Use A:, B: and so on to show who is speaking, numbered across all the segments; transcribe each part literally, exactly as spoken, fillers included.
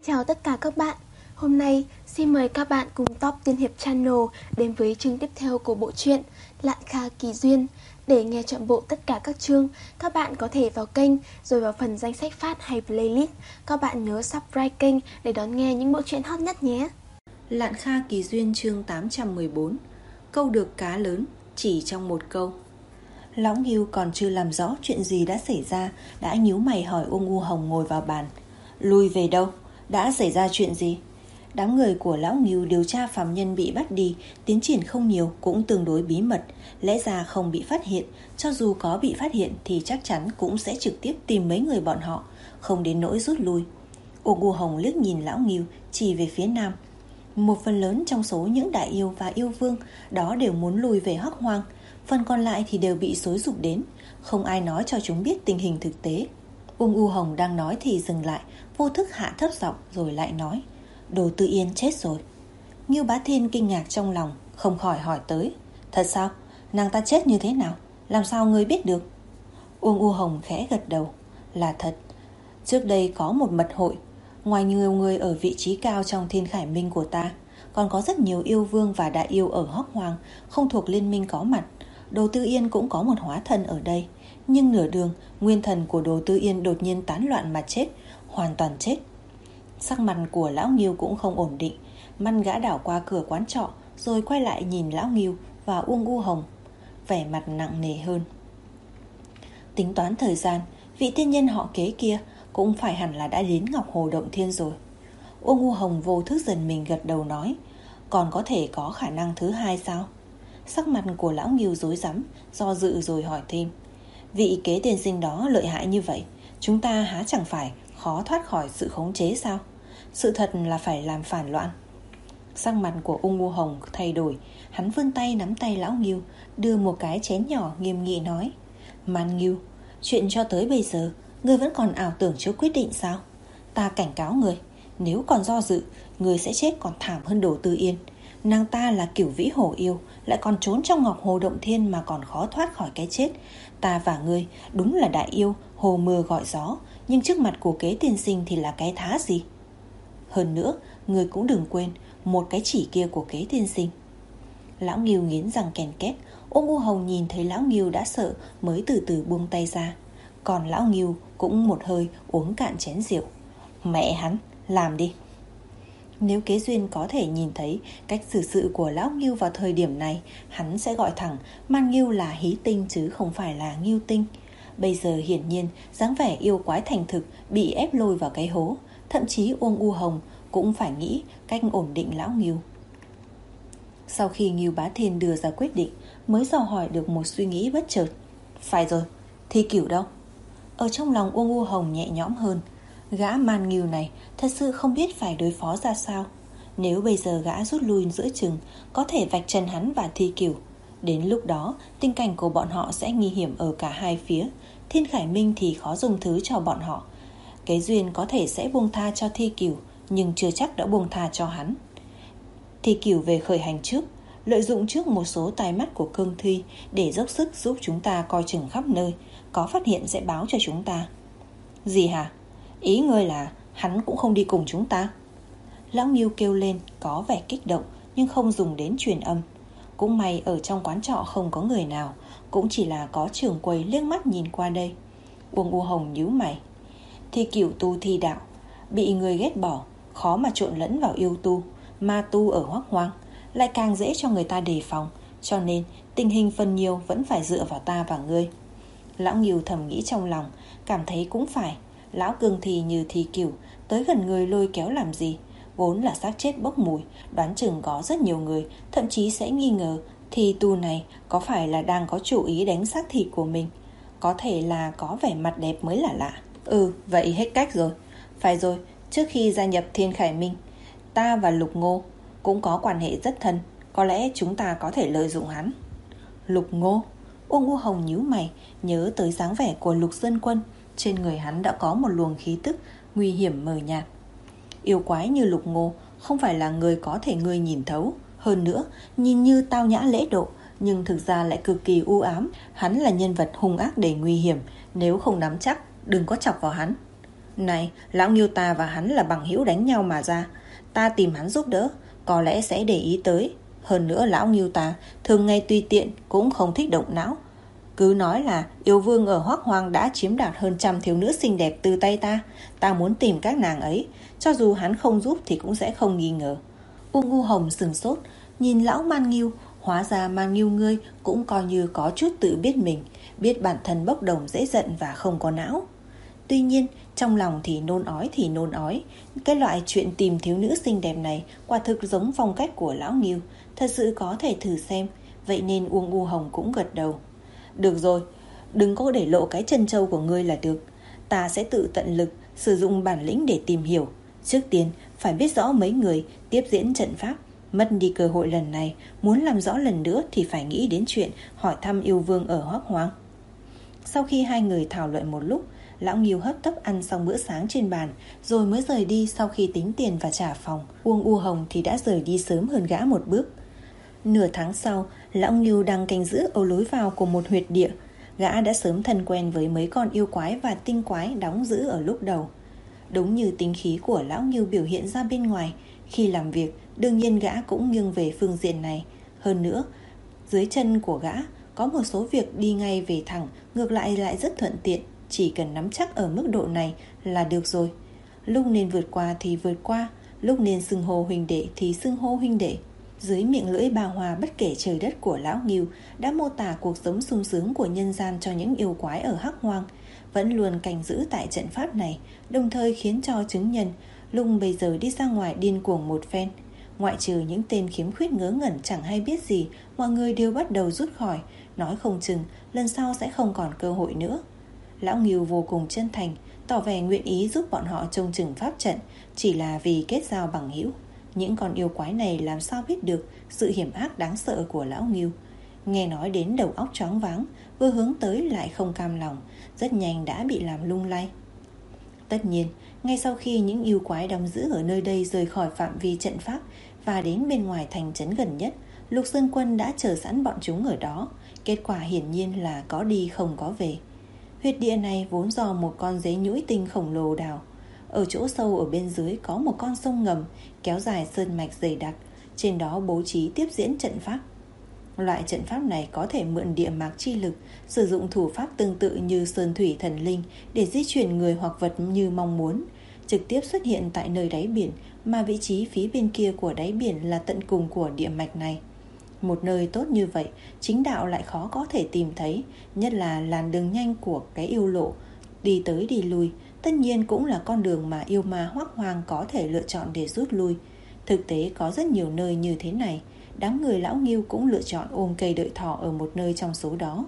A: Chào tất cả các bạn. Hôm nay xin mời các bạn cùng Top Tiên Hiệp Channel đến với chương tiếp theo của bộ truyện Lạn Kha Kỳ Duyên. Để nghe trọn bộ tất cả các chương, các bạn có thể vào kênh rồi vào phần danh sách phát hay playlist. Các bạn nhớ subscribe kênh để đón nghe những bộ truyện hot nhất nhé.
B: Lạn Kha Kỳ Duyên chương tám trăm mười bốn. Câu được cá lớn chỉ trong một câu. Lão Ngưu còn chưa làm rõ chuyện gì đã xảy ra, đã nhíu mày hỏi Uông U Hồng ngồi vào bàn. Lui về đâu? Đã xảy ra chuyện gì? Đám người của Lão Ngưu điều tra phạm nhân bị bắt đi, tiến triển không nhiều, cũng tương đối bí mật. Lẽ ra không bị phát hiện, cho dù có bị phát hiện thì chắc chắn cũng sẽ trực tiếp tìm mấy người bọn họ, không đến nỗi rút lui. Uông U Hồng liếc nhìn Lão Ngưu, chỉ về phía nam. Một phần lớn trong số những đại yêu và yêu vương đó đều muốn lùi về Hắc Hoang, phần còn lại thì đều bị xúi giục đến, không ai nói cho chúng biết tình hình thực tế. Uông U Hồng đang nói thì dừng lại, vô thức hạ thấp giọng rồi lại nói, Đồ Tư Yên chết rồi. Ngưu Bá Thiên kinh ngạc trong lòng, không khỏi hỏi tới, thật sao? Nàng ta chết như thế nào? Làm sao ngươi biết được? Uông U Hồng khẽ gật đầu, là thật. Trước đây có một mật hội, ngoài nhiều người ở vị trí cao trong Thiên Khải Minh của ta, còn có rất nhiều yêu vương và đại yêu ở Hắc Hoang không thuộc liên minh có mặt. Đồ Tư Yên cũng có một hóa thân ở đây, nhưng nửa đường nguyên thần của Đồ Tư Yên đột nhiên tán loạn mà chết, hoàn toàn chết. Sắc mặt của Lão Ngưu cũng không ổn định, mắt gã đảo qua cửa quán trọ rồi quay lại nhìn Lão Ngưu và Uông U Hồng, vẻ mặt nặng nề hơn. Tính toán thời gian, vị tiên nhân họ Kế kia cũng phải hẳn là đã đến Ngọc Hồ Động Thiên rồi. Uông U Hồng vô thức dần mình gật đầu nói, còn có thể có khả năng thứ hai sao? Sắc mặt của Lão Ngưu rối rắm, do dự rồi hỏi thêm, vị Kế tiên sinh đó lợi hại như vậy, chúng ta há chẳng phải khó thoát khỏi sự khống chế sao? Sự thật là phải làm phản loạn. Sắc mặt của Uông U Hồng thay đổi, hắn vươn tay nắm tay Lão Ngưu, đưa một cái chén nhỏ nghiêm nghị nói, Man Ngưu, chuyện cho tới bây giờ ngươi vẫn còn ảo tưởng chưa quyết định sao? Ta cảnh cáo ngươi, nếu còn do dự, ngươi sẽ chết còn thảm hơn Đồ Tư Yên. Nàng ta là cửu vĩ hổ yêu, lại còn trốn trong Ngọc Hồ Động Thiên mà còn khó thoát khỏi cái chết. Ta và ngươi đúng là đại yêu, hồ mưa gọi gió, nhưng trước mặt của Kế tiên sinh thì là cái thá gì? Hơn nữa, ngươi cũng đừng quên một cái chỉ kia của Kế tiên sinh. Lão Ngưu nghiến răng ken két. Uông U Hồng nhìn thấy Lão Ngưu đã sợ mới từ từ buông tay ra, còn Lão Ngưu cũng một hơi uống cạn chén rượu. Mẹ hắn, làm đi. Nếu Kế Duyên có thể nhìn thấy cách xử sự của Lão Ngưu vào thời điểm này, hắn sẽ gọi thẳng Man Ngưu là hí tinh chứ không phải là Ngưu tinh. Bây giờ hiển nhiên dáng vẻ yêu quái thành thực bị ép lôi vào cái hố, thậm chí Uông U Hồng cũng phải nghĩ cách ổn định Lão Ngưu. Sau khi Ngưu Bá Thiên đưa ra quyết định, mới dò hỏi được một suy nghĩ bất chợt. Phải rồi, Thi Cửu đâu? Ở trong lòng Uông U Hồng nhẹ nhõm hơn. Gã Man Ngưu này thật sự không biết phải đối phó ra sao. Nếu bây giờ gã rút lui giữa chừng, có thể vạch trần hắn và Thi Cửu. Đến lúc đó, tình cảnh của bọn họ sẽ nguy hiểm ở cả hai phía. Thiên Khải Minh thì khó dùng thứ cho bọn họ. Kế Duyên có thể sẽ buông tha cho Thi Cửu, nhưng chưa chắc đã buông tha cho hắn. Thi Cửu về khởi hành trước, lợi dụng trước một số tai mắt của Cương Thi để dốc sức giúp chúng ta coi chừng khắp nơi, có phát hiện sẽ báo cho chúng ta. Gì hả? Ý ngươi là hắn cũng không đi cùng chúng ta? Lão Ngưu kêu lên, có vẻ kích động nhưng không dùng đến truyền âm. Cũng may ở trong quán trọ không có người nào, cũng chỉ là có trưởng quầy liếc mắt nhìn qua đây. Uông U Hồng nhíu mày. Thi Cửu tu thi đạo, bị người ghét bỏ, khó mà trộn lẫn vào yêu tu, ma tu ở Hoắc Hoang, lại càng dễ cho người ta đề phòng, cho nên tình hình phần nhiều vẫn phải dựa vào ta và ngươi. Lão Ngưu thầm nghĩ trong lòng, cảm thấy cũng phải. Lão Cương Thi như Thi Cửu tới gần người lôi kéo làm gì? Vốn là xác chết bốc mùi, đoán chừng có rất nhiều người thậm chí sẽ nghi ngờ Thi tu này có phải là đang có chủ ý đánh xác thịt của mình. Có thể là có vẻ mặt đẹp mới là lạ. Ừ, vậy hết cách rồi. Phải rồi, trước khi gia nhập Thiên Khải Minh, ta và Lục Ngô cũng có quan hệ rất thân, có lẽ chúng ta có thể lợi dụng hắn. Lục Ngô? Uông U Hồng nhíu mày, nhớ tới dáng vẻ của Lục Dân Quân. Trên người hắn đã có một luồng khí tức nguy hiểm mờ nhạt. Yêu quái như Lục Ngô không phải là người có thể ngươi nhìn thấu. Hơn nữa, nhìn như tao nhã lễ độ, nhưng thực ra lại cực kỳ u ám. Hắn là nhân vật hung ác đầy nguy hiểm, nếu không nắm chắc, đừng có chọc vào hắn. Này, lão Ngưu ta và hắn là bằng hữu đánh nhau mà ra. Ta tìm hắn giúp đỡ, có lẽ sẽ để ý tới. Hơn nữa lão Ngưu ta thường ngày tùy tiện, cũng không thích động não. Cứ nói là yêu vương ở Hoắc Hoang đã chiếm đoạt hơn trăm thiếu nữ xinh đẹp từ tay ta. Ta muốn tìm các nàng ấy, cho dù hắn không giúp thì cũng sẽ không nghi ngờ. Uông U Hồng sừng sốt, nhìn lão Man Ngưu. Hóa ra Man Ngưu ngươi cũng coi như có chút tự biết mình, biết bản thân bốc đồng dễ giận và không có não. Tuy nhiên trong lòng thì nôn ói thì nôn ói. Cái loại chuyện tìm thiếu nữ xinh đẹp này quả thực giống phong cách của lão Ngưu, thật sự có thể thử xem. Vậy nên Uông U Hồng cũng gật đầu. Được rồi, đừng có để lộ cái chân trâu của ngươi là được. Ta sẽ tự tận lực sử dụng bản lĩnh để tìm hiểu. Trước tiên phải biết rõ mấy người tiếp diễn trận pháp. Mất đi cơ hội lần này, muốn làm rõ lần nữa thì phải nghĩ đến chuyện hỏi thăm yêu vương ở Hoắc Hoang. Sau khi hai người thảo luận một lúc, lão Ngưu hấp tấp ăn xong bữa sáng trên bàn rồi mới rời đi. Sau khi tính tiền và trả phòng, Uông U Hồng thì đã rời đi sớm hơn gã một bước. Nửa tháng sau, lão Ngưu đang canh giữ ở lối vào của một huyệt địa. Gã đã sớm thân quen với mấy con yêu quái và tinh quái đóng giữ ở lúc đầu. Đúng như tính khí của lão Ngưu biểu hiện ra bên ngoài, khi làm việc đương nhiên gã cũng nghiêng về phương diện này. Hơn nữa, dưới chân của gã có một số việc đi ngay về thẳng, ngược lại lại rất thuận tiện. Chỉ cần nắm chắc ở mức độ này là được rồi. Lúc nên vượt qua thì vượt qua, lúc nên xưng hô huynh đệ thì xưng hô huynh đệ. Dưới miệng lưỡi ba hoa bất kể trời đất của lão Ngưu đã mô tả cuộc sống sung sướng của nhân gian cho những yêu quái ở Hắc Hoang, vẫn luôn canh giữ tại trận pháp này, đồng thời khiến cho chứng nhân lúc bây giờ đi ra ngoài điên cuồng một phen. Ngoại trừ những tên khiếm khuyết ngớ ngẩn chẳng hay biết gì, mọi người đều bắt đầu rút khỏi, nói không chừng lần sau sẽ không còn cơ hội nữa. Lão Ngưu vô cùng chân thành, tỏ vẻ nguyện ý giúp bọn họ trông chừng pháp trận, chỉ là vì kết giao bằng hữu. Những con yêu quái này làm sao biết được sự hiểm ác đáng sợ của lão Ngưu. Nghe nói đến đầu óc choáng váng, vừa hướng tới lại không cam lòng, rất nhanh đã bị làm lung lay. Tất nhiên, ngay sau khi những yêu quái đóng giữ ở nơi đây rời khỏi phạm vi trận pháp và đến bên ngoài thành trấn gần nhất, Lục Sơn Quân đã chờ sẵn bọn chúng ở đó. Kết quả hiển nhiên là có đi không có về. Huyệt địa này vốn do một con dế nhũi tinh khổng lồ đào. Ở chỗ sâu ở bên dưới có một con sông ngầm kéo dài sơn mạch dày đặc, trên đó bố trí tiếp diễn trận pháp. Loại trận pháp này có thể mượn địa mạc chi lực, sử dụng thủ pháp tương tự như sơn thủy thần linh để di chuyển người hoặc vật như mong muốn, trực tiếp xuất hiện tại nơi đáy biển, mà vị trí phía bên kia của đáy biển là tận cùng của địa mạch này. Một nơi tốt như vậy, chính đạo lại khó có thể tìm thấy, nhất là làn đường nhanh của cái yêu lộ, đi tới đi lui, tất nhiên cũng là con đường mà yêu ma Hoắc Hoang có thể lựa chọn để rút lui. Thực tế có rất nhiều nơi như thế này, đám người lão Ngưu cũng lựa chọn ôm cây đợi thỏ ở một nơi trong số đó.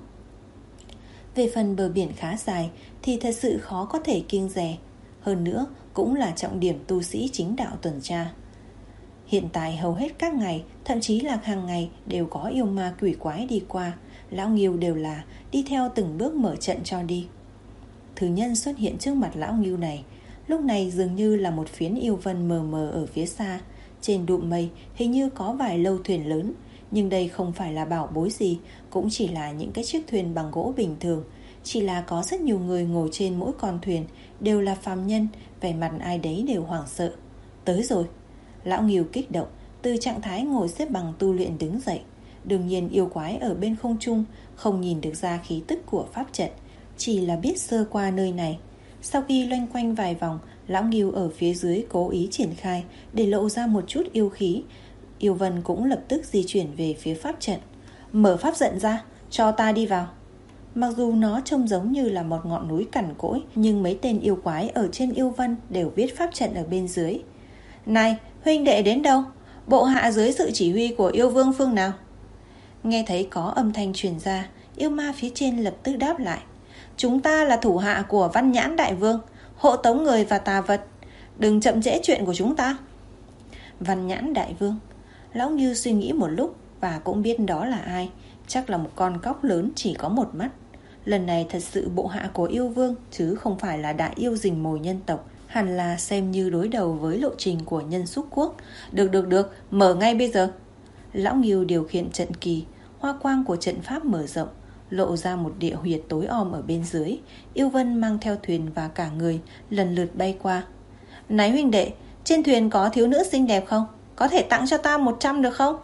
B: Về phần bờ biển khá dài thì thật sự khó có thể kiêng dè, hơn nữa cũng là trọng điểm tu sĩ chính đạo tuần tra. Hiện tại hầu hết các ngày, thậm chí là hàng ngày đều có yêu ma quỷ quái đi qua, lão Ngưu đều là đi theo từng bước mở trận cho đi. Thứ nhân xuất hiện trước mặt lão Ngưu này, lúc này dường như là một phiến yêu vân mờ mờ ở phía xa. Trên đụm mây hình như có vài lâu thuyền lớn, nhưng đây không phải là bảo bối gì, cũng chỉ là những cái chiếc thuyền bằng gỗ bình thường. Chỉ là có rất nhiều người ngồi trên mỗi con thuyền, đều là phàm nhân, vẻ mặt ai đấy đều hoảng sợ. Tới rồi. Lão Ngưu kích động, từ trạng thái ngồi xếp bằng tu luyện đứng dậy. Đương nhiên yêu quái ở bên không trung không nhìn được ra khí tức của pháp trận, chỉ là biết sơ qua nơi này. Sau khi loanh quanh vài vòng, lão Ngưu ở phía dưới cố ý triển khai để lộ ra một chút yêu khí. Yêu vân cũng lập tức di chuyển về phía pháp trận. Mở pháp trận ra, cho ta đi vào. Mặc dù nó trông giống như là một ngọn núi cằn cỗi, nhưng mấy tên yêu quái ở trên yêu vân đều biết pháp trận ở bên dưới. Này, huynh đệ đến đâu? Bộ hạ dưới sự chỉ huy của yêu vương phương nào? Nghe thấy có âm thanh truyền ra, yêu ma phía trên lập tức đáp lại. Chúng ta là thủ hạ của Văn Nhãn Đại Vương, hộ tống người và tà vật. Đừng chậm trễ chuyện của chúng ta. Văn Nhãn Đại Vương. Lão Ngưu suy nghĩ một lúc và cũng biết đó là ai. Chắc là một con cóc lớn chỉ có một mắt. Lần này thật sự bộ hạ của yêu vương, chứ không phải là đại yêu rình mồi nhân tộc. Hẳn là xem như đối đầu với lộ trình của nhân xúc quốc. Được được được, mở ngay bây giờ. Lão Ngưu điều khiển trận kỳ. Hoa quang của trận pháp mở rộng. lộ ra một địa huyệt tối om ở bên dưới. Yêu Vân mang theo thuyền và cả người lần lượt bay qua. Này huynh đệ, trên thuyền có thiếu nữ xinh đẹp không? Có thể tặng cho ta một trăm được không?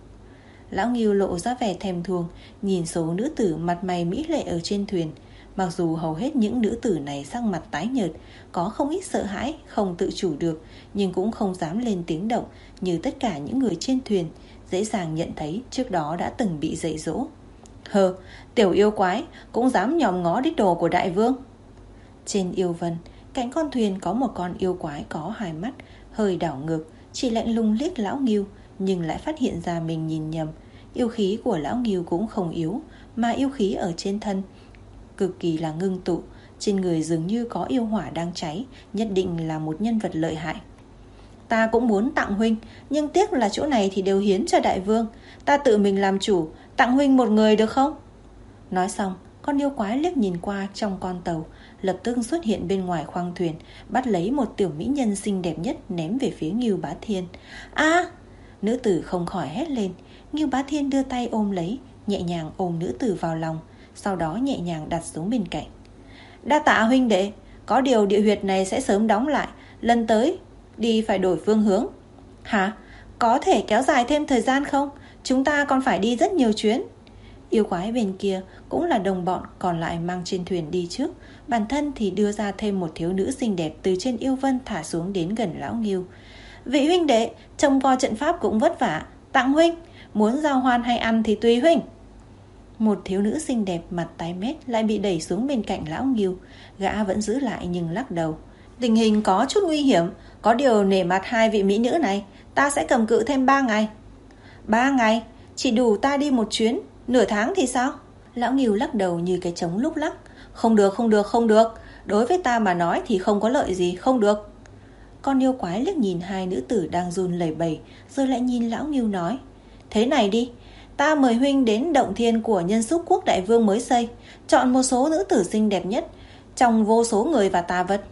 B: Lão Ngưu lộ ra vẻ thèm thuồng, nhìn số nữ tử mặt mày mỹ lệ ở trên thuyền. Mặc dù hầu hết những nữ tử này sắc mặt tái nhợt, có không ít sợ hãi, không tự chủ được, nhưng cũng không dám lên tiếng động như tất cả những người trên thuyền, dễ dàng nhận thấy trước đó đã từng bị dạy dỗ. Hờ, tiểu yêu quái, cũng dám nhòm ngó đích đồ của đại vương. Trên Yêu Vân, cạnh con thuyền có một con yêu quái có hai mắt, hơi đảo ngược, chỉ lạnh lùng liếc Lão Ngưu, nhưng lại phát hiện ra mình nhìn nhầm. Yêu khí của Lão Ngưu cũng không yếu, mà yêu khí ở trên thân cực kỳ là ngưng tụ, trên người dường như có yêu hỏa đang cháy, nhất định là một nhân vật lợi hại. Ta cũng muốn tặng huynh, nhưng tiếc là chỗ này thì đều hiến cho đại vương. Ta tự mình làm chủ, tặng huynh một người được không? Nói xong, con yêu quái liếc nhìn qua trong con tàu, lập tức xuất hiện bên ngoài khoang thuyền, bắt lấy một tiểu mỹ nhân xinh đẹp nhất ném về phía Ngưu Bá Thiên. A! À, nữ tử không khỏi hét lên. Ngưu Bá Thiên đưa tay ôm lấy, nhẹ nhàng ôm nữ tử vào lòng, sau đó nhẹ nhàng đặt xuống bên cạnh. Đa tạ huynh đệ, có điều địa huyệt này sẽ sớm đóng lại, lần tới đi phải đổi phương hướng. Hả? Có thể kéo dài thêm thời gian không? Chúng ta còn phải đi rất nhiều chuyến. Yêu quái bên kia cũng là đồng bọn còn lại mang trên thuyền đi trước, bản thân thì đưa ra thêm một thiếu nữ xinh đẹp từ trên Yêu Vân thả xuống đến gần Lão Ngưu. Vị huynh đệ, trông coi trận pháp cũng vất vả, tặng huynh, muốn giao hoan hay ăn thì tùy huynh. Một thiếu nữ xinh đẹp mặt tái mét lại bị đẩy xuống bên cạnh Lão Ngưu. Gã vẫn giữ lại nhưng lắc đầu. Tình hình có chút nguy hiểm, có điều nể mặt hai vị mỹ nữ này, ta sẽ cầm cự thêm ba ngày. Ba ngày? Chỉ đủ ta đi một chuyến, nửa tháng thì sao? Lão Ngưu lắc đầu như cái trống lúc lắc. Không được, không được, không được. Đối với ta mà nói thì không có lợi gì, không được. Con yêu quái liếc nhìn hai nữ tử đang run lẩy bẩy, rồi lại nhìn Lão Ngưu nói. Thế này đi, ta mời huynh đến động thiên của Nhân Xúc Quốc đại vương mới xây, chọn một số nữ tử xinh đẹp nhất trong vô số người và tà vật.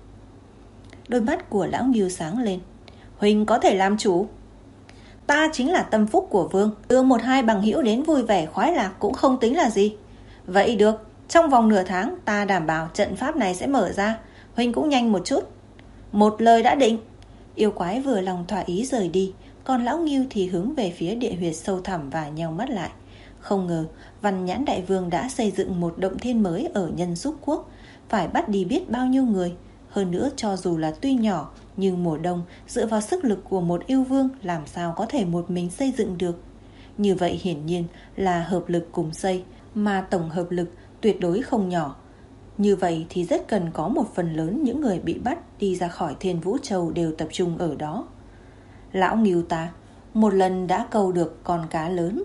B: Đôi mắt của Lão Ngưu sáng lên. Huynh có thể làm chủ. Ta chính là tâm phúc của vương, đưa một hai bằng hữu đến vui vẻ khoái lạc cũng không tính là gì. Vậy được, trong vòng nửa tháng ta đảm bảo trận pháp này sẽ mở ra, huynh cũng nhanh một chút. Một lời đã định. Yêu quái vừa lòng thỏa ý rời đi, còn Lão Ngưu thì hướng về phía địa huyệt sâu thẳm và nheo mắt lại. Không ngờ Văn Nhãn đại vương đã xây dựng một động thiên mới ở Nhân Xúc Quốc, phải bắt đi biết bao nhiêu người. Hơn nữa cho dù là tuy nhỏ, nhưng mùa đông dựa vào sức lực của một yêu vương làm sao có thể một mình xây dựng được. Như vậy hiển nhiên là hợp lực cùng xây, mà tổng hợp lực tuyệt đối không nhỏ. Như vậy thì rất cần có một phần lớn những người bị bắt đi ra khỏi Thiên Vũ Châu đều tập trung ở đó. Lão Ngưu ta, một lần đã câu được con cá lớn.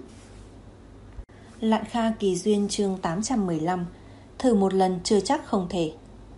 B: Lạn Kha Kỳ Duyên chương tám trăm mười lăm. Thử một lần chưa chắc không thể.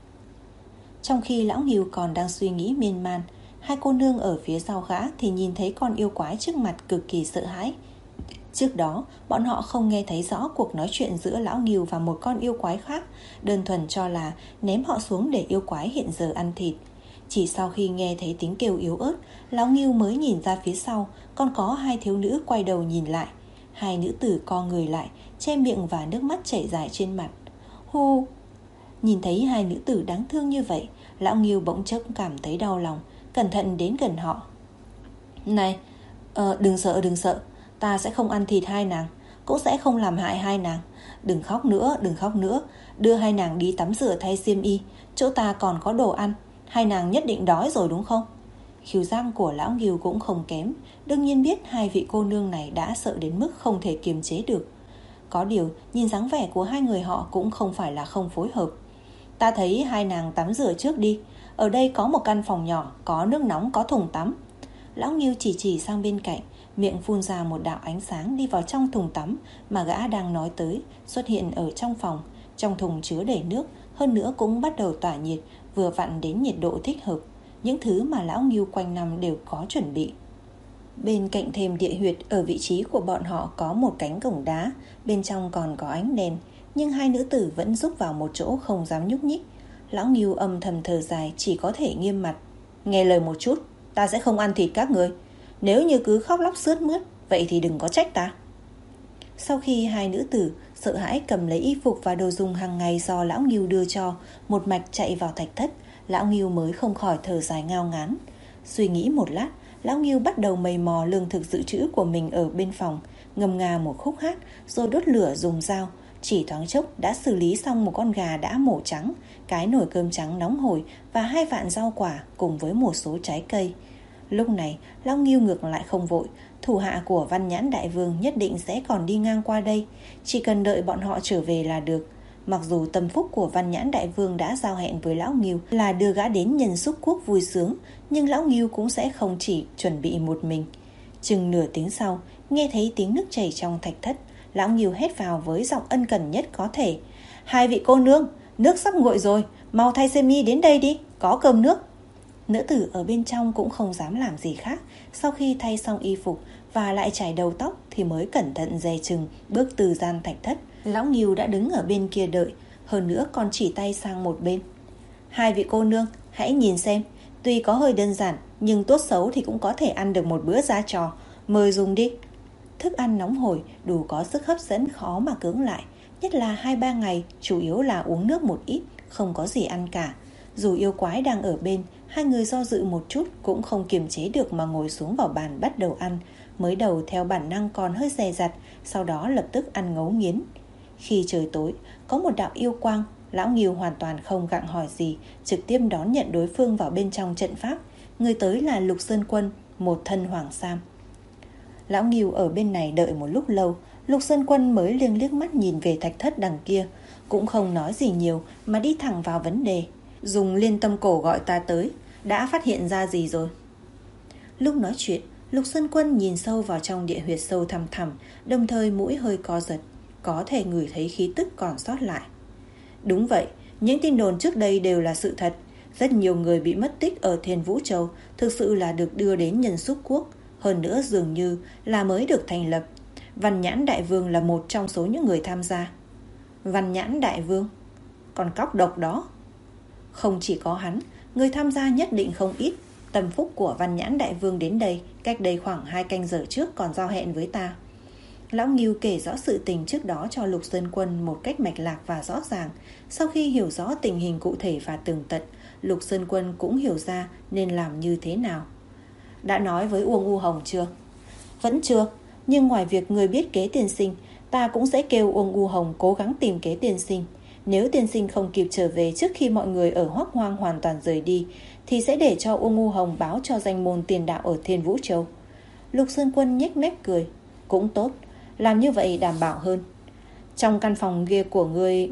B: Trong khi Lão Ngưu còn đang suy nghĩ miên man, hai cô nương ở phía sau gã thì nhìn thấy con yêu quái trước mặt cực kỳ sợ hãi. Trước đó bọn họ không nghe thấy rõ cuộc nói chuyện giữa Lão Ngưu và một con yêu quái khác, đơn thuần cho là ném họ xuống để yêu quái hiện giờ ăn thịt. Chỉ sau khi nghe thấy tiếng kêu yếu ớt, Lão Ngưu mới nhìn ra phía sau còn có hai thiếu nữ quay đầu nhìn lại. Hai nữ tử co người lại, che miệng và nước mắt chảy dài trên mặt. Hu! Nhìn thấy hai nữ tử đáng thương như vậy, Lão Ngưu bỗng chốc cảm thấy đau lòng, cẩn thận đến gần họ. Này, ờ, đừng sợ đừng sợ, ta sẽ không ăn thịt hai nàng, cũng sẽ không làm hại hai nàng. Đừng khóc nữa, đừng khóc nữa, đưa hai nàng đi tắm rửa thay xiêm y, chỗ ta còn có đồ ăn, hai nàng nhất định đói rồi đúng không? Khiếu giác của Lão Ngưu cũng không kém, đương nhiên biết hai vị cô nương này đã sợ đến mức không thể kiềm chế được. Có điều, nhìn dáng vẻ của hai người họ cũng không phải là không phối hợp. Ta thấy hai nàng tắm rửa trước đi, ở đây có một căn phòng nhỏ, có nước nóng, có thùng tắm. Lão Ngưu chỉ chỉ sang bên cạnh, miệng phun ra một đạo ánh sáng đi vào trong thùng tắm mà gã đang nói tới, xuất hiện ở trong phòng. Trong thùng chứa đầy nước, hơn nữa cũng bắt đầu tỏa nhiệt, vừa vặn đến nhiệt độ thích hợp. Những thứ mà Lão Ngưu quanh năm đều có chuẩn bị. Bên cạnh thêm địa huyệt, ở vị trí của bọn họ có một cánh cổng đá, bên trong còn có ánh đèn, nhưng hai nữ tử vẫn rúc vào một chỗ không dám nhúc nhích. Lão Ngưu âm thầm thở dài, chỉ có thể nghiêm mặt. Nghe lời một chút, ta sẽ không ăn thịt các người. Nếu như cứ khóc lóc sướt mướt, vậy thì đừng có trách ta. Sau khi hai nữ tử sợ hãi cầm lấy y phục và đồ dùng hàng ngày do Lão Ngưu đưa cho, một mạch chạy vào thạch thất. Lão Ngưu mới không khỏi thở dài ngao ngán. Suy nghĩ một lát, Lão Ngưu bắt đầu mày mò lương thực dự trữ của mình ở bên phòng, ngâm nga một khúc hát, rồi đốt lửa dùng dao. Chỉ thoáng chốc đã xử lý xong một con gà đã mổ trắng, cái nồi cơm trắng nóng hổi và hai vạn rau quả cùng với một số trái cây. Lúc này, Lão Ngưu ngược lại không vội. Thủ hạ của Văn Nhãn Đại Vương nhất định sẽ còn đi ngang qua đây, chỉ cần đợi bọn họ trở về là được. Mặc dù tâm phúc của Văn Nhãn Đại Vương đã giao hẹn với Lão Ngưu là đưa gã đến Nhân Xúc Quốc vui sướng, nhưng Lão Ngưu cũng sẽ không chỉ chuẩn bị một mình. Chừng nửa tiếng sau, nghe thấy tiếng nước chảy trong thạch thất, Lão Ngưu hét vào với giọng ân cần nhất có thể: "Hai vị cô nương, nước sắp nguội rồi, mau thay sơ mi đến đây đi, có cơm nước." Nữ tử ở bên trong cũng không dám làm gì khác. Sau khi thay xong y phục và lại chải đầu tóc thì mới cẩn thận dè chừng bước từ gian thạch thất. Lão Ngưu đã đứng ở bên kia đợi, hơn nữa còn chỉ tay sang một bên. "Hai vị cô nương, hãy nhìn xem, tuy có hơi đơn giản nhưng tốt xấu thì cũng có thể ăn được một bữa gia trò, mời dùng đi." Thức ăn nóng hổi đủ có sức hấp dẫn khó mà cưỡng lại, nhất là hai ba ngày chủ yếu là uống nước một ít, không có gì ăn cả. Dù yêu quái đang ở bên, hai người do dự một chút cũng không kiềm chế được mà ngồi xuống vào bàn bắt đầu ăn. Mới đầu theo bản năng còn hơi dè dặt, sau đó lập tức ăn ngấu nghiến. Khi trời tối, có một đạo yêu quang, Lão Ngưu hoàn toàn không gặng hỏi gì, trực tiếp đón nhận đối phương vào bên trong trận pháp. Người tới là Lục Sơn Quân, một thân hoàng sam. Lão Ngưu ở bên này đợi một lúc lâu, Lục Sơn Quân mới liếc liếc mắt nhìn về thạch thất đằng kia, cũng không nói gì nhiều mà đi thẳng vào vấn đề. "Dùng Liên Tâm Cổ gọi ta tới, đã phát hiện ra gì rồi?" Lúc nói chuyện, Lục Sơn Quân nhìn sâu vào trong địa huyệt sâu thẳm thẳm, đồng thời mũi hơi co giật, có thể ngửi thấy khí tức còn sót lại. "Đúng vậy, những tin đồn trước đây đều là sự thật. Rất nhiều người bị mất tích ở Thiên Vũ Châu thực sự là được đưa đến Nhân Xúc Quốc, hơn nữa dường như là mới được thành lập. Văn Nhãn Đại Vương là một trong số những người tham gia." "Văn Nhãn Đại Vương? Con cóc độc đó?" "Không chỉ có hắn, người tham gia nhất định không ít. Tâm phúc của Văn Nhãn Đại Vương đến đây cách đây khoảng hai canh giờ trước còn giao hẹn với ta." Lão Ngưu kể rõ sự tình trước đó cho Lục Sơn Quân một cách mạch lạc và rõ ràng. Sau khi hiểu rõ tình hình cụ thể và tường tận, Lục Sơn Quân cũng hiểu ra nên làm như thế nào. "Đã nói với Uông U Hồng chưa?" "Vẫn chưa, nhưng ngoài việc người biết kế tiên sinh, ta cũng sẽ kêu Uông U Hồng cố gắng tìm kế tiên sinh. Nếu tiên sinh không kịp trở về trước khi mọi người ở Hoắc Hoang hoàn toàn rời đi, thì sẽ để cho Uông U Hồng báo cho danh môn tiền đạo ở Thiên Vũ Châu." Lục Sơn Quân nhếch mép cười: "Cũng tốt, làm như vậy đảm bảo hơn. Trong căn phòng kia của ngươi...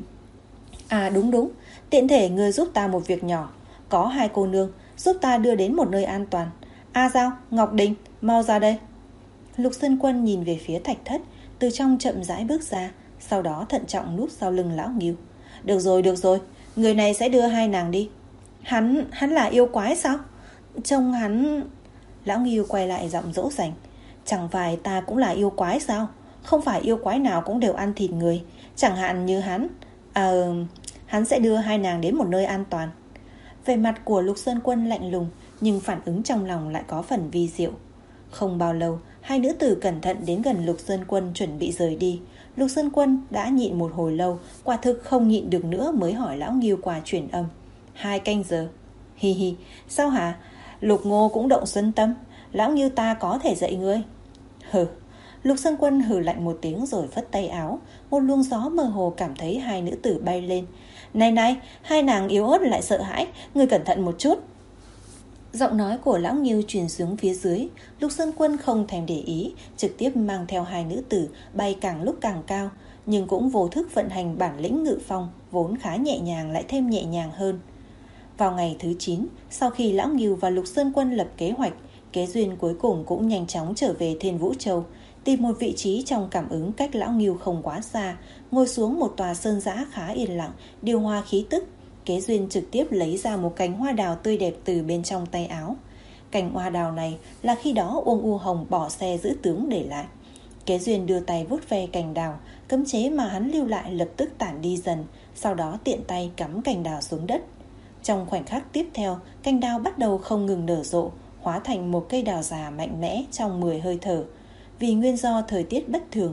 B: À đúng đúng, tiện thể ngươi giúp ta một việc nhỏ. Có hai cô nương, giúp ta đưa đến một nơi an toàn. A Giao, Ngọc Đình, mau ra đây." Lục Sơn Quân nhìn về phía thạch thất, từ trong chậm rãi bước ra, sau đó thận trọng núp sau lưng Lão Ngưu. "Được rồi, được rồi, người này sẽ đưa hai nàng đi." Hắn, hắn là yêu quái sao? Trông hắn... Lão Ngưu quay lại giọng dỗ dành: "Chẳng phải ta cũng là yêu quái sao? Không phải yêu quái nào cũng đều ăn thịt người. Chẳng hạn như hắn. À, hắn sẽ đưa hai nàng đến một nơi an toàn." Vẻ mặt của Lục Sơn Quân lạnh lùng, nhưng phản ứng trong lòng lại có phần vi diệu. Không bao lâu, hai nữ tử cẩn thận đến gần Lục Sơn Quân chuẩn bị rời đi. Lục Sơn Quân đã nhịn một hồi lâu, quả thực không nhịn được nữa mới hỏi Lão Ngưu qua truyền âm: "Hai canh giờ? Hi hi, sao hả? Lục Ngô cũng động xuân tâm, Lão Ngưu ta có thể dạy ngươi." "Hừ." Lục Sơn Quân hừ lạnh một tiếng rồi phất tay áo. Một luồng gió mơ hồ cảm thấy hai nữ tử bay lên. "Này này, hai nàng yếu ớt lại sợ hãi, ngươi cẩn thận một chút." Giọng nói của Lão Ngưu truyền xuống phía dưới. Lục Sơn Quân không thèm để ý, trực tiếp mang theo hai nữ tử bay càng lúc càng cao, nhưng cũng vô thức vận hành bản lĩnh ngự phong, vốn khá nhẹ nhàng lại thêm nhẹ nhàng hơn. Vào ngày thứ chín, sau khi Lão Ngưu và Lục Sơn Quân lập kế hoạch, Kế Duyên cuối cùng cũng nhanh chóng trở về Thiên Vũ Châu, tìm một vị trí trong cảm ứng cách Lão Ngưu không quá xa, ngồi xuống một tòa sơn dã khá yên lặng, điều hòa khí tức. Kế Duyên trực tiếp lấy ra một cành hoa đào tươi đẹp từ bên trong tay áo. Cành hoa đào này là khi đó Uông U Hồng bỏ xe giữ tướng để lại. Kế Duyên đưa tay vuốt ve cành đào, cấm chế mà hắn lưu lại lập tức tản đi dần, sau đó tiện tay cắm cành đào xuống đất. Trong khoảnh khắc tiếp theo, cành đào bắt đầu không ngừng nở rộ, hóa thành một cây đào già mạnh mẽ trong mười hơi thở. Vì nguyên do thời tiết bất thường,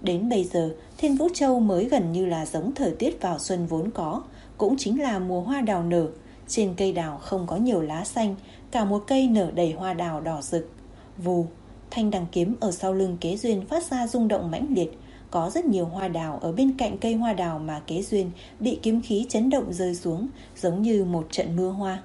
B: Đến bây giờ, Thiên Vũ Châu mới gần như là giống thời tiết vào xuân vốn có, cũng chính là mùa hoa đào nở. Trên cây đào không có nhiều lá xanh, cả một cây nở đầy hoa đào đỏ rực. Vù, thanh đằng kiếm ở sau lưng Kế Duyên phát ra rung động mãnh liệt. Có rất nhiều hoa đào ở bên cạnh cây hoa đào mà Kế Duyên bị kiếm khí chấn động rơi xuống, giống như một trận mưa hoa.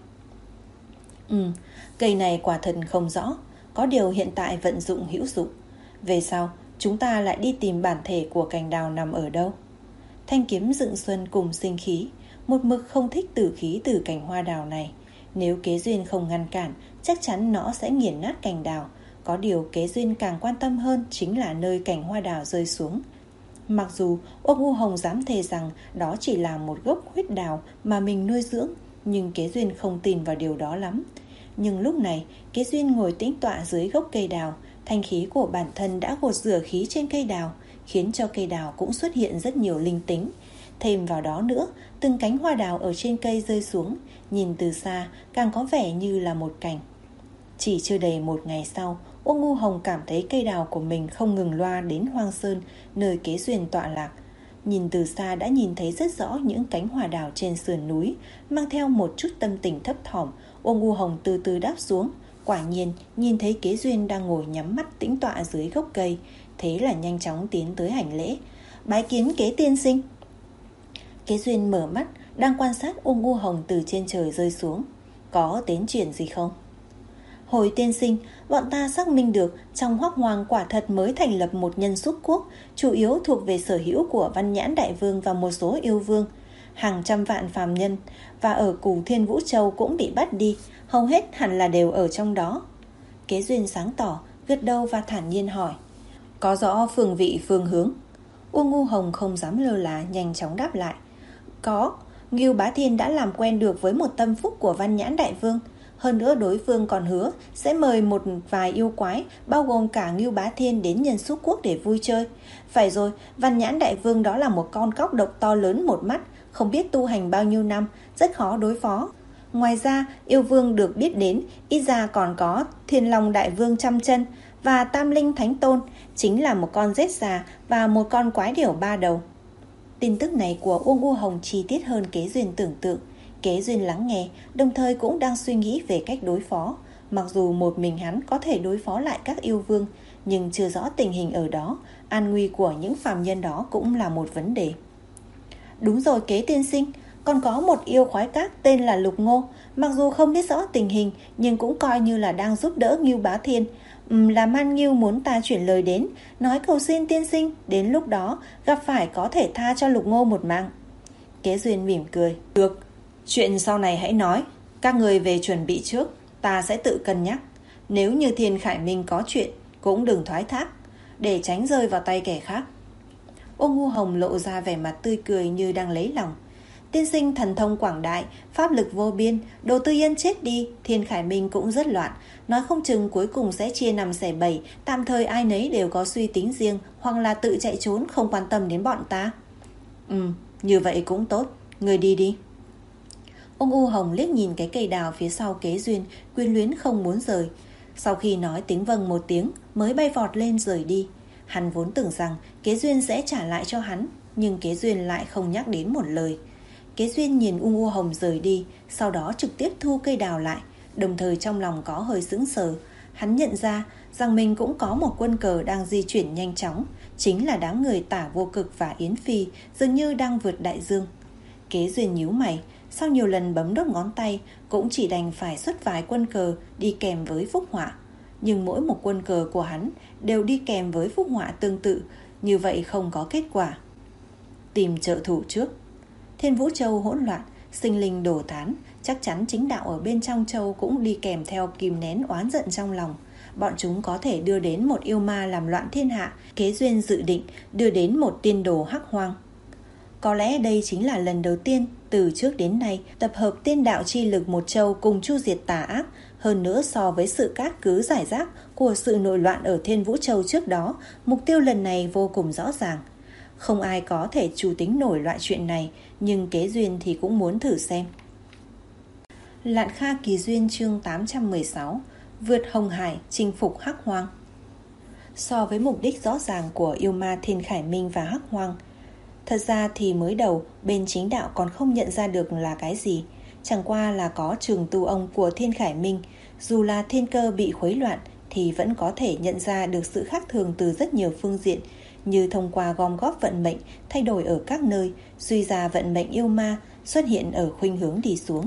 B: Ừ, cây này quả thật không rõ, có điều hiện tại vận dụng hữu dụng. Về sau, chúng ta lại đi tìm bản thể của cành đào nằm ở đâu. Thanh kiếm dựng xuân cùng sinh khí, một mực không thích tử khí từ cành hoa đào này. Nếu Kế Duyên không ngăn cản, chắc chắn nó sẽ nghiền nát cành đào. Có điều Kế Duyên càng quan tâm hơn chính là nơi cành hoa đào rơi xuống. Mặc dù Ôn U Hồng dám thề rằng đó chỉ là một gốc huyết đào mà mình nuôi dưỡng, nhưng Kế Duyên không tin vào điều đó lắm. Nhưng lúc này, Kế Duyên ngồi tĩnh tọa dưới gốc cây đào, thanh khí của bản thân đã gột rửa khí trên cây đào, khiến cho cây đào cũng xuất hiện rất nhiều linh tính. Thêm vào đó nữa, từng cánh hoa đào ở trên cây rơi xuống, nhìn từ xa càng có vẻ như là một cành. Chỉ chưa đầy một ngày sau, Ôn U Hồng cảm thấy cây đào của mình không ngừng loa đến Hoang Sơn, nơi Kế Duyên tọa lạc. Nhìn từ xa đã nhìn thấy rất rõ những cánh hoa đào trên sườn núi, mang theo một chút tâm tình thấp thỏm. Ôn U Hồng từ từ đáp xuống, quả nhiên nhìn thấy Kế Duyên đang ngồi nhắm mắt tĩnh tọa dưới gốc cây, thế là nhanh chóng tiến tới hành lễ. Bái kiến Kế tiên sinh. Kế Duyên mở mắt, đang quan sát Ôn U Hồng từ trên trời rơi xuống. Có tiến triển gì không? Hồi tiên sinh, bọn ta xác minh được trong Hoắc Hoàng quả thật mới thành lập một nhân xúc quốc, chủ yếu thuộc về sở hữu của Văn Nhãn Đại Vương và một số yêu vương. Hàng trăm vạn phàm nhân và ở cùng Thiên Vũ Châu cũng bị bắt đi, hầu hết hẳn là đều ở trong đó. Kế Duyên sáng tỏ, gật đầu và thản nhiên hỏi. Có rõ phương vị phương hướng? Ôn U Hồng không dám lơ là, nhanh chóng đáp lại. Có, Ngưu Bá Thiên đã làm quen được với một tâm phúc của Văn Nhãn Đại Vương. Hơn nữa đối phương còn hứa sẽ mời một vài yêu quái, bao gồm cả Ngưu Bá Thiên đến nhân xúc quốc để vui chơi. Phải rồi, Văn Nhãn Đại Vương đó là một con cóc độc to lớn một mắt, không biết tu hành bao nhiêu năm, rất khó đối phó. Ngoài ra, yêu vương được biết đến, ít ra còn có Thiên Long Đại Vương trăm chân và Tam Linh Thánh Tôn, chính là một con rết già và một con quái điểu ba đầu. Tin tức này của Ôn U Hồng chi tiết hơn Kế Duyên tưởng tượng. Kế Duyên lắng nghe, đồng thời cũng đang suy nghĩ về cách đối phó. Mặc dù một mình hắn có thể đối phó lại các yêu vương, nhưng chưa rõ tình hình ở đó, an nguy của những phàm nhân đó cũng là một vấn đề. Đúng rồi Kế tiên sinh, còn có một yêu khoái các tên là Lục Ngô. Mặc dù không biết rõ tình hình, nhưng cũng coi như là đang giúp đỡ Ngưu Bá Thiên. Ừm, là Man Ngưu muốn ta chuyển lời đến, nói cầu xin tiên sinh, đến lúc đó gặp phải có thể tha cho Lục Ngô một mạng. Kế Duyên mỉm cười. Được, chuyện sau này hãy nói, các người về chuẩn bị trước, ta sẽ tự cân nhắc. Nếu như Thiên Khải Minh có chuyện, cũng đừng thoái thác, để tránh rơi vào tay kẻ khác. Ôn U Hồng lộ ra vẻ mặt tươi cười như đang lấy lòng. Tiên sinh thần thông quảng đại, pháp lực vô biên, Đồ Tư Yên chết đi, Thiên Khải Minh cũng rất loạn, nói không chừng cuối cùng sẽ chia năm xẻ bảy, tạm thời ai nấy đều có suy tính riêng, hoặc là tự chạy trốn không quan tâm đến bọn ta. Ừ, như vậy cũng tốt, người đi đi. Ôn U Hồng liếc nhìn cái cây đào phía sau Kế Duyên, quyến luyến không muốn rời. Sau khi nói tiếng vâng một tiếng, mới bay vọt lên rời đi. Hắn vốn tưởng rằng Kế Duyên sẽ trả lại cho hắn, nhưng Kế Duyên lại không nhắc đến một lời. Kế Duyên nhìn Ung U Hồng rời đi, sau đó trực tiếp thu cây đào lại, đồng thời trong lòng có hơi sững sờ. Hắn nhận ra rằng mình cũng có một quân cờ đang di chuyển nhanh chóng, chính là đám người Tả Vô Cực và Yến Phi, dường như đang vượt đại dương. Kế Duyên nhíu mày, sau nhiều lần bấm đốt ngón tay, cũng chỉ đành phải xuất vài quân cờ đi kèm với phúc họa. Nhưng mỗi một quân cờ của hắn đều đi kèm với phúc họa tương tự, như vậy không có kết quả. Tìm trợ thủ trước. Thiên Vũ Châu hỗn loạn, sinh linh đổ thán, chắc chắn chính đạo ở bên trong châu cũng đi kèm theo kìm nén oán giận trong lòng. Bọn chúng có thể đưa đến một yêu ma làm loạn thiên hạ. Kế Duyên dự định đưa đến một tiên đồ hắc hoang. Có lẽ đây chính là lần đầu tiên từ trước đến nay tập hợp tiên đạo chi lực một châu cùng chu diệt tà ác. Hơn nữa so với sự cát cứ giải rác của sự nội loạn ở Thiên Vũ Châu trước đó, mục tiêu lần này vô cùng rõ ràng. Không ai có thể chủ tính nổi loại chuyện này, nhưng Kế Duyên thì cũng muốn thử xem. Lạn Kha Kỳ Duyên chương tám trăm mười sáu. Vượt Hồng Hải, chinh phục hắc hoang. so với mục đích rõ ràng của yêu ma Thiên Khải Minh và Hắc Hoang. Thật ra thì mới đầu bên chính đạo còn không nhận ra được là cái gì, chẳng qua là có trường tu ông của Thiên Khải Minh, dù là thiên cơ bị khuấy loạn thì vẫn có thể nhận ra được sự khác thường từ rất nhiều phương diện, như thông qua gom góp vận mệnh thay đổi ở các nơi, suy ra vận mệnh yêu ma xuất hiện ở khuynh hướng đi xuống.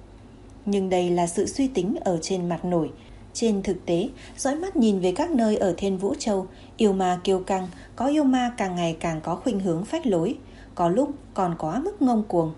B: Nhưng đây là sự suy tính ở trên mặt nổi. Trên thực tế, dõi mắt nhìn về các nơi ở Thiên Vũ Châu, yêu ma kiêu căng, có yêu ma càng ngày càng có khuynh hướng phách lối, có lúc còn quá mức ngông cuồng.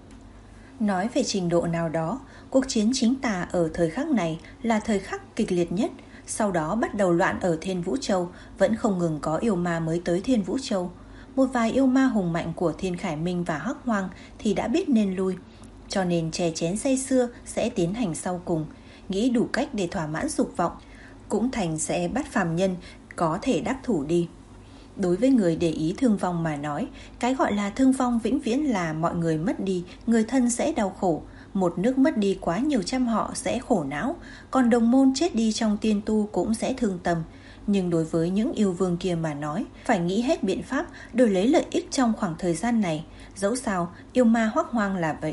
B: Nói về trình độ nào đó, cuộc chiến chính tà ở thời khắc này là thời khắc kịch liệt nhất. Sau đó bắt đầu loạn ở Thiên Vũ Châu, vẫn không ngừng có yêu ma mới tới Thiên Vũ Châu. Một vài yêu ma hùng mạnh của Thiên Khải Minh và Hắc Hoang thì đã biết nên lui, cho nên chè chén say sưa sẽ tiến hành sau cùng, nghĩ đủ cách để thỏa mãn dục vọng, cũng thành sẽ bắt phàm nhân có thể đắc thủ đi. Đối với người để ý thương vong mà nói, cái gọi là thương vong vĩnh viễn là mọi người mất đi, người thân sẽ đau khổ. Một nước mất đi quá nhiều trăm họ sẽ khổ não, còn đồng môn chết đi trong tiên tu cũng sẽ thương tâm. Nhưng đối với những yêu vương kia mà nói, phải nghĩ hết biện pháp đổi lấy lợi ích trong khoảng thời gian này. Dẫu sao, yêu ma Hoắc Hoang là vậy.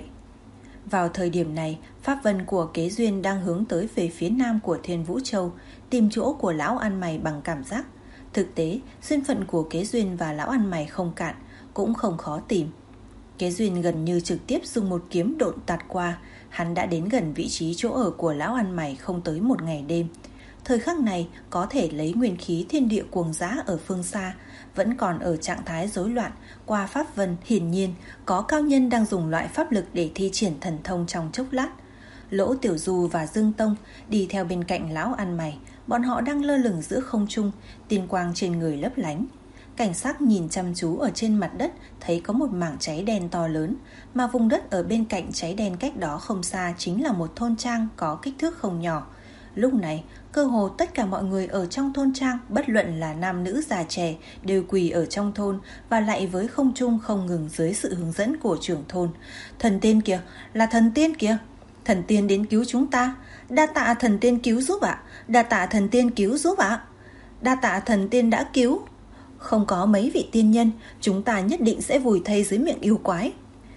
B: Vào thời điểm này, pháp vân của Kế Duyên đang hướng tới về phía nam của Thiên Vũ Châu, tìm chỗ của lão ăn mày bằng cảm giác. Thực tế, duyên phận của Kế Duyên và lão ăn mày không cạn, cũng không khó tìm. Kế Duyên gần như trực tiếp dùng một kiếm độn tạt qua, hắn đã đến gần vị trí chỗ ở của lão ăn mày không tới một ngày đêm. Thời khắc này có thể lấy nguyên khí thiên địa cuồng dã ở phương xa, vẫn còn ở trạng thái rối loạn, qua pháp vân hiển nhiên có cao nhân đang dùng loại pháp lực để thi triển thần thông trong chốc lát. Lỗ Tiểu Du và Dương Tông đi theo bên cạnh lão ăn mày, bọn họ đang lơ lửng giữa không trung, tiên quang trên người lấp lánh. Cảnh sát nhìn chăm chú ở trên mặt đất, thấy có một mảng cháy đen to lớn, mà vùng đất ở bên cạnh cháy đen cách đó không xa chính là một thôn trang có kích thước không nhỏ. Lúc này, cơ hồ tất cả mọi người ở trong thôn trang, bất luận là nam nữ già trẻ, đều quỳ ở trong thôn và lạy với không trung không ngừng dưới sự hướng dẫn của trưởng thôn. Thần tiên kìa, là thần tiên kìa, thần tiên đến cứu chúng ta, đa tạ thần tiên cứu giúp ạ, đa tạ thần tiên cứu giúp ạ, đa tạ thần tiên đã cứu. Không có mấy vị tiên nhân, chúng ta nhất định sẽ vùi thây dưới miệng yêu quái.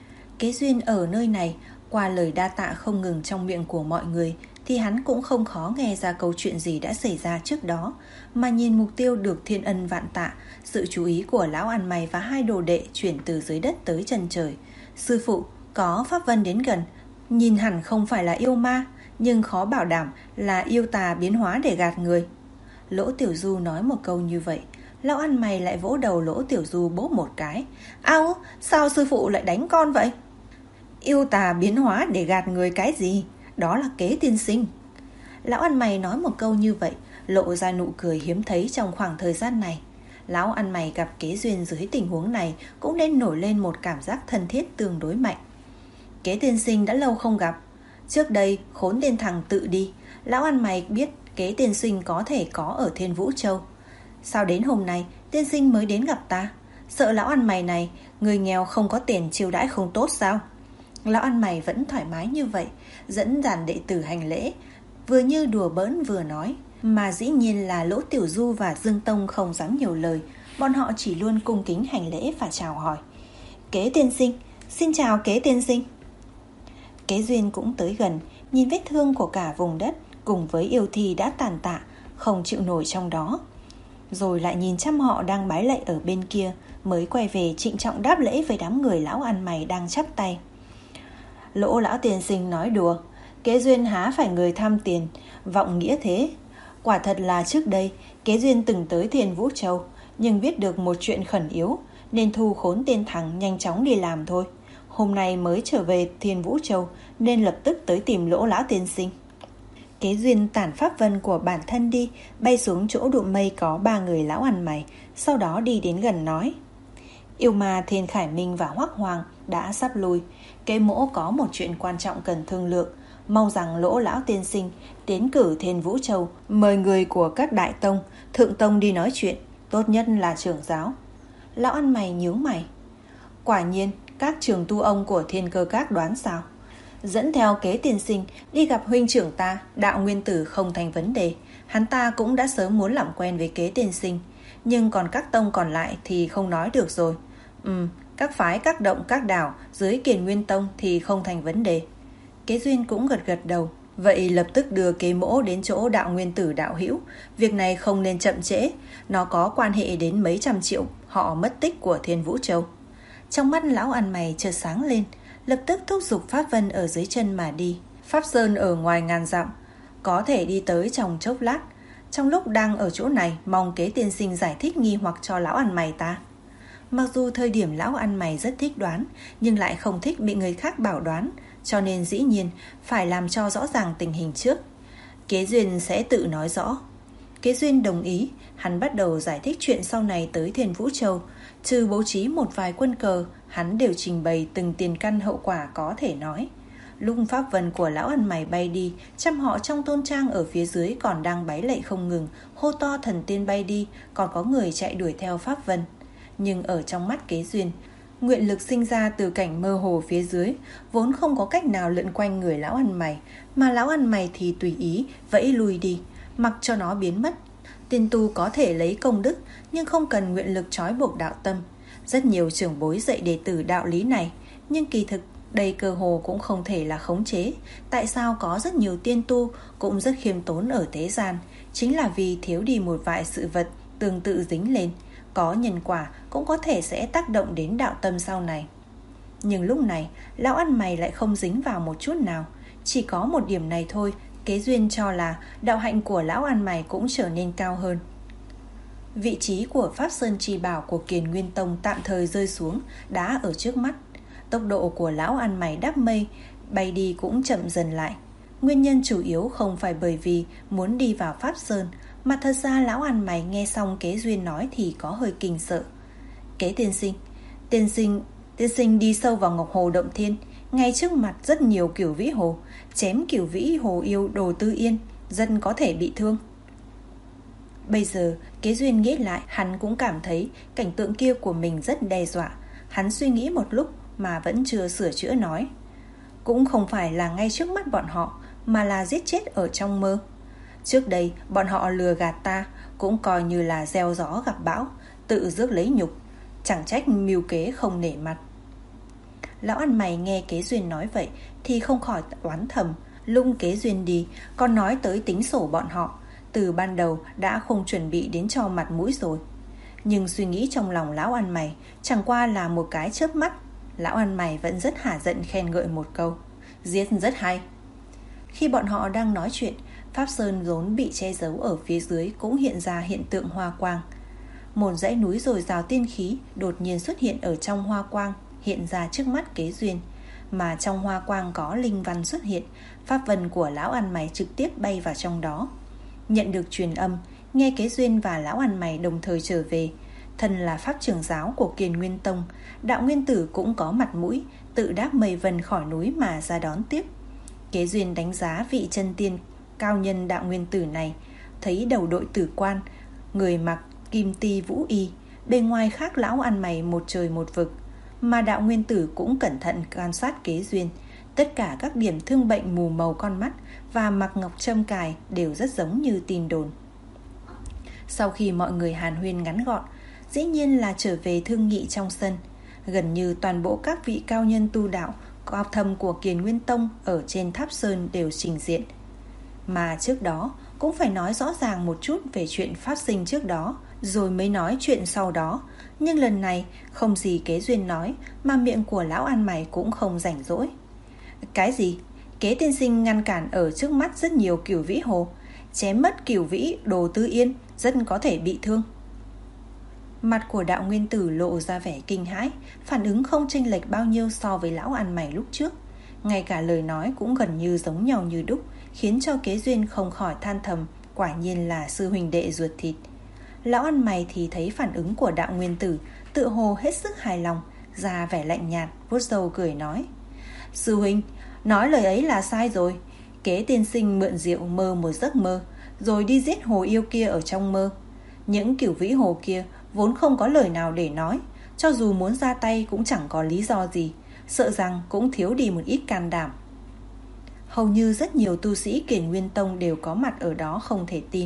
B: Kế Duyên ở nơi này, qua lời đa tạ không ngừng trong miệng của mọi người, thì hắn cũng không khó nghe ra câu chuyện gì đã xảy ra trước đó, mà nhìn mục tiêu được thiên ân vạn tạ, sự chú ý của lão ăn mày và hai đồ đệ chuyển từ dưới đất tới chân trời. Sư phụ, có pháp vân đến gần, nhìn hẳn không phải là yêu ma, nhưng khó bảo đảm là yêu tà biến hóa để gạt người. Lỗ Tiểu Du nói một câu như vậy, lão ăn mày lại vỗ đầu Lỗ Tiểu Du bốp một cái. Ao, sao sư phụ lại đánh con vậy? Yêu tà biến hóa để gạt người cái gì? Đó là Kế tiên sinh. Lão ăn mày nói một câu như vậy, lộ ra nụ cười hiếm thấy trong khoảng thời gian này. Lão ăn mày gặp Kế Duyên dưới tình huống này cũng nên nổi lên một cảm giác thân thiết tương đối mạnh. Kế tiên sinh đã lâu không gặp. Trước đây khốn tên thằng tự đi, lão ăn mày biết Kế tiên sinh có thể có ở Thiên Vũ Châu. Sao đến hôm nay tiên sinh mới đến gặp ta? Sợ lão ăn mày này, người nghèo không có tiền chiêu đãi không tốt sao? Lão ăn mày vẫn thoải mái như vậy, dẫn dàn đệ tử hành lễ, vừa như đùa bỡn vừa nói. Mà dĩ nhiên là Lỗ Tiểu Du và Dương Tông không dám nhiều lời, bọn họ chỉ luôn cung kính hành lễ và chào hỏi. Kế tiên sinh, xin chào Kế tiên sinh. Kế Duyên cũng tới gần, nhìn vết thương của cả vùng đất cùng với yêu thi đã tàn tạ, không chịu nổi trong đó. Rồi lại nhìn chăm họ đang bái lạy ở bên kia, mới quay về trịnh trọng đáp lễ với đám người lão ăn mày đang chắp tay. Lỗ lão tiên sinh nói đùa, Kế Duyên há phải người tham tiền, vọng nghĩa thế. Quả thật là trước đây Kế Duyên từng tới Thiên Vũ Châu, nhưng biết được một chuyện khẩn yếu nên thu khốn tên thằng nhanh chóng đi làm thôi. Hôm nay mới trở về Thiên Vũ Châu nên lập tức tới tìm Lỗ lão tiên sinh. Kế Duyên tản pháp vân của bản thân đi, bay xuống chỗ đụng mây có ba người lão ăn mày, sau đó đi đến gần nói. Yêu ma Thiên Khải Minh và Hoắc Hoang đã sắp lui, Kế mỗ có một chuyện quan trọng cần thương lượng, mong rằng Lỗ lão tiên sinh tiến cử Thiên Vũ Châu, mời người của các đại tông, thượng tông đi nói chuyện, tốt nhất là trưởng giáo. Lão ăn mày nhíu mày. Quả nhiên các trường tu ông của Thiên Cơ Các đoán sao? Dẫn theo Kế tiên sinh đi gặp huynh trưởng ta, Đạo Nguyên Tử không thành vấn đề. Hắn ta cũng đã sớm muốn làm quen với Kế tiên sinh. nhưng còn các tông còn lại thì không nói được rồi. Ừ, các phái, các động, các đảo dưới Kiền Nguyên Tông thì không thành vấn đề. Kế Duyên cũng gật gật đầu. Vậy lập tức đưa Kế Mỗ đến chỗ Đạo Nguyên Tử đạo hữu. Việc này không nên chậm trễ, nó có quan hệ đến mấy trăm triệu họ mất tích của Thiên Vũ Châu. Trong mắt lão ăn mày chợt sáng lên, lập tức thúc giục Pháp Vân ở dưới chân mà đi. Pháp Sơn ở ngoài ngàn dặm, có thể đi tới trong chốc lát. Trong lúc đang ở chỗ này, mong Kế tiên sinh giải thích nghi hoặc cho lão ăn mày ta. Mặc dù thời điểm lão ăn mày rất thích đoán, nhưng lại không thích bị người khác bảo đoán, cho nên dĩ nhiên phải làm cho rõ ràng tình hình trước. Kế Duyên sẽ tự nói rõ. Kế Duyên đồng ý, hắn bắt đầu giải thích chuyện sau này tới Thiên Vũ Châu. Trừ bố trí một vài quân cờ, hắn đều trình bày từng tiền căn hậu quả có thể nói. Lúc pháp vân của lão ăn mày bay đi, trăm họ trong tôn trang ở phía dưới còn đang bái lạy không ngừng, hô to thần tiên bay đi, còn có người chạy đuổi theo pháp vân. Nhưng ở trong mắt Kế Duyên, nguyện lực sinh ra từ cảnh mơ hồ phía dưới vốn không có cách nào lượn quanh người lão ăn mày, mà lão ăn mày thì tùy ý vẫy lui đi, mặc cho nó biến mất. Tiên tu có thể lấy công đức, nhưng không cần nguyện lực trói buộc đạo tâm. Rất nhiều trưởng bối dạy đệ tử đạo lý này, nhưng kỳ thực đây cơ hồ cũng không thể là khống chế. Tại sao có rất nhiều tiên tu cũng rất khiêm tốn ở thế gian? Chính là vì thiếu đi một vài sự vật tương tự dính lên, có nhân quả cũng có thể sẽ tác động đến đạo tâm sau này. Nhưng lúc này lão ăn mày lại không dính vào một chút nào. Chỉ có một điểm này thôi, Kế Duyên cho là đạo hạnh của lão ăn mày cũng trở nên cao hơn. Vị trí của Pháp Sơn Trì Bảo của Kiền Nguyên Tông tạm thời rơi xuống, đã ở trước mắt. Tốc độ của lão ăn mày đáp mây bay đi cũng chậm dần lại. Nguyên nhân chủ yếu không phải bởi vì muốn đi vào Pháp Sơn, mà thật ra lão ăn mày nghe xong Kế Duyên nói thì có hơi kinh sợ. Kế tiên sinh, tiên sinh, tiên sinh đi sâu vào Ngọc Hồ Động Thiên, ngay trước mặt rất nhiều cửu vĩ hồ, chém cửu vĩ hồ yêu Đồ Tư Yên, dân có thể bị thương. Bây giờ Kế Duyên nghĩ lại, hắn cũng cảm thấy cảnh tượng kia của mình rất đe dọa. Hắn suy nghĩ một lúc mà vẫn chưa sửa chữa nói. Cũng không phải là ngay trước mắt bọn họ, mà là giết chết ở trong mơ. Trước đây bọn họ lừa gạt ta, cũng coi như là gieo gió gặp bão, tự rước lấy nhục, chẳng trách mưu kế không nể mặt. Lão ăn mày nghe Kế Duyên nói vậy thì không khỏi oán thầm. Lung Kế Duyên đi còn nói tới tính sổ bọn họ, từ ban đầu đã không chuẩn bị đến cho mặt mũi rồi. Nhưng suy nghĩ trong lòng lão ăn mày chẳng qua là một cái chớp mắt. Lão ăn mày vẫn rất hả giận khen ngợi một câu: giết rất hay. Khi bọn họ đang nói chuyện, Pháp Sơn vốn bị che giấu ở phía dưới cũng hiện ra hiện tượng hoa quang. Một dãy núi dồi dào tiên khí đột nhiên xuất hiện ở trong hoa quang, hiện ra trước mắt Kế Duyên. Mà trong hoa quang có linh văn xuất hiện, pháp vân của lão ăn mày trực tiếp bay vào trong đó. Nhận được truyền âm, nghe Kế Duyên và lão ăn mày đồng thời trở về. Thân là pháp trưởng giáo của Kiền Nguyên Tông, Đạo Nguyên Tử cũng có mặt mũi, tự đáp mây vân khỏi núi mà ra đón tiếp. Kế Duyên đánh giá vị chân tiên cao nhân Đạo Nguyên Tử này, thấy đầu đội tử quan, người mặc kim ti vũ y, bề ngoài khác lão ăn mày một trời một vực. Mà Đạo Nguyên Tử cũng cẩn thận quan sát Kế Duyên, tất cả các điểm thương bệnh mù màu con mắt và mặc ngọc trâm cài đều rất giống như tin đồn. Sau khi mọi người hàn huyên ngắn gọn, dĩ nhiên là trở về thương nghị trong sân. Gần như toàn bộ các vị cao nhân tu đạo cao thâm của Kiền Nguyên Tông ở trên tháp sơn đều trình diện. Mà trước đó cũng phải nói rõ ràng một chút về chuyện phát sinh trước đó, rồi mới nói chuyện sau đó. Nhưng lần này không gì Kế Duyên nói, mà miệng của lão ăn mày cũng không rảnh rỗi. Cái gì? Kế tiên sinh ngăn cản ở trước mắt rất nhiều cửu vĩ hồ, chém mất cửu vĩ Đồ Tư Yên, rất có thể bị thương. Mặt của Đạo Nguyên Tử lộ ra vẻ kinh hãi, phản ứng không chênh lệch bao nhiêu so với lão ăn mày lúc trước. Ngay cả lời nói cũng gần như giống nhau như đúc, khiến cho Kế Duyên không khỏi than thầm, quả nhiên là sư huynh đệ ruột thịt. Lão ăn mày thì thấy phản ứng của Đạo Nguyên Tử, tự hồ hết sức hài lòng, ra vẻ lạnh nhạt, vuốt râu cười nói: sư huynh, nói lời ấy là sai rồi. Kế tiên sinh mượn rượu mơ một giấc mơ, rồi đi giết hồ yêu kia ở trong mơ. Những cửu vĩ hồ kia vốn không có lời nào để nói, cho dù muốn ra tay cũng chẳng có lý do gì, sợ rằng cũng thiếu đi một ít can đảm. Hầu như rất nhiều tu sĩ Kiền Nguyên Tông đều có mặt ở đó không thể tin.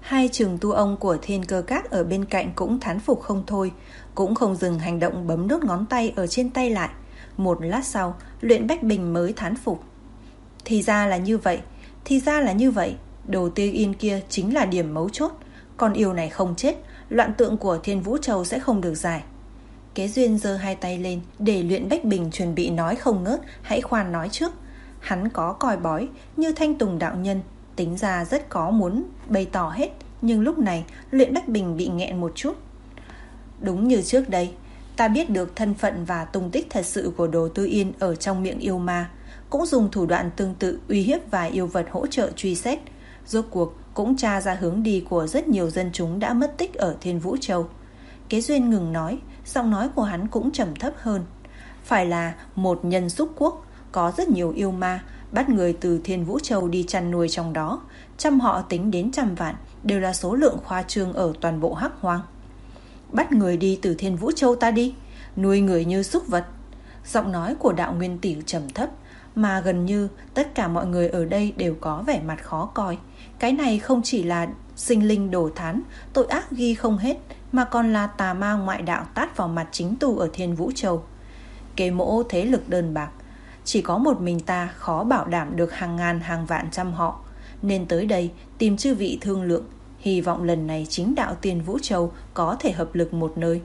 B: Hai trường tu ông của Thiên Cơ Các ở bên cạnh cũng thán phục không thôi, cũng không dừng hành động bấm đốt ngón tay ở trên tay lại. Một lát sau, Luyện Bách Bình mới thán phục. Thì ra là như vậy, thì ra là như vậy, Đồ Tư Yên kia chính là điểm mấu chốt. Con yêu này không chết, loạn tượng của Thiên Vũ Châu sẽ không được giải. Kế Duyên giơ hai tay lên để Luyện Bách Bình chuẩn bị nói không ngớt, hãy khoan nói trước. Hắn có coi bói như Thanh Tùng đạo nhân, tính ra rất có muốn bày tỏ hết, nhưng lúc này Luyện Bách Bình bị nghẹn một chút. Đúng như trước đây, ta biết được thân phận và tung tích thật sự của Đồ Tư Yên ở trong miệng yêu ma, cũng dùng thủ đoạn tương tự uy hiếp vài yêu vật hỗ trợ truy xét. Rốt cuộc cũng tra ra hướng đi của rất nhiều dân chúng đã mất tích ở Thiên Vũ Châu. Kế Duyên ngừng nói, giọng nói của hắn cũng trầm thấp hơn. Phải là một nhân xúc quốc, có rất nhiều yêu ma, bắt người từ Thiên Vũ Châu đi chăn nuôi trong đó, trăm họ tính đến trăm vạn, đều là số lượng khoa trương ở toàn bộ Hắc Hoang. Bắt người đi từ Thiên Vũ Châu ta đi, nuôi người như súc vật. Giọng nói của Đạo Nguyên Tỷ trầm thấp, mà gần như tất cả mọi người ở đây đều có vẻ mặt khó coi. Cái này không chỉ là sinh linh đổ thán, tội ác ghi không hết, mà còn là tà ma ngoại đạo tát vào mặt chính tu ở Thiên Vũ Châu. Kế Mỗ thế lực đơn bạc, chỉ có một mình ta khó bảo đảm được hàng ngàn hàng vạn trăm họ, nên tới đây tìm chư vị thương lượng, hy vọng lần này chính đạo Thiên Vũ Châu có thể hợp lực một nơi.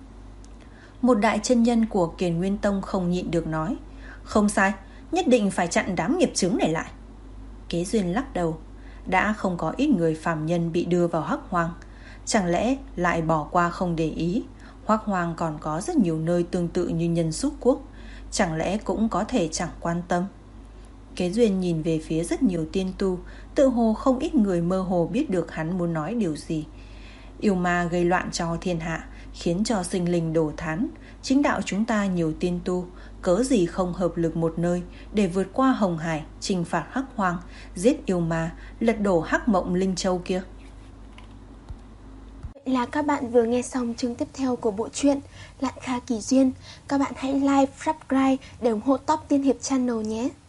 B: Một đại chân nhân của Kiền Nguyên Tông không nhịn được nói, không sai, nhất định phải chặn đám nghiệp chướng này lại. Kế Duyên lắc đầu, đã không có ít người phàm nhân bị đưa vào Hắc Hoang, chẳng lẽ lại bỏ qua không để ý? Hắc Hoang còn có rất nhiều nơi tương tự như Nhân Xúc Quốc, chẳng lẽ cũng có thể chẳng quan tâm? Kế Duyên nhìn về phía rất nhiều tiên tu, tự hồ không ít người mơ hồ biết được hắn muốn nói điều gì. Yêu ma gây loạn cho thiên hạ, khiến cho sinh linh đổ thán. Chính đạo chúng ta nhiều tiên tu, cớ gì không hợp lực một nơi để vượt qua Hồng Hải, trừng phạt Hắc Hoang, giết yêu ma, lật đổ Hắc Mộng Linh Châu kia.
A: Vậy là các bạn vừa nghe xong chương tiếp theo của bộ truyện Lạn Kha Kỳ Duyên. Các bạn hãy like, subscribe để ủng hộ Top Tiên Hiệp Channel nhé.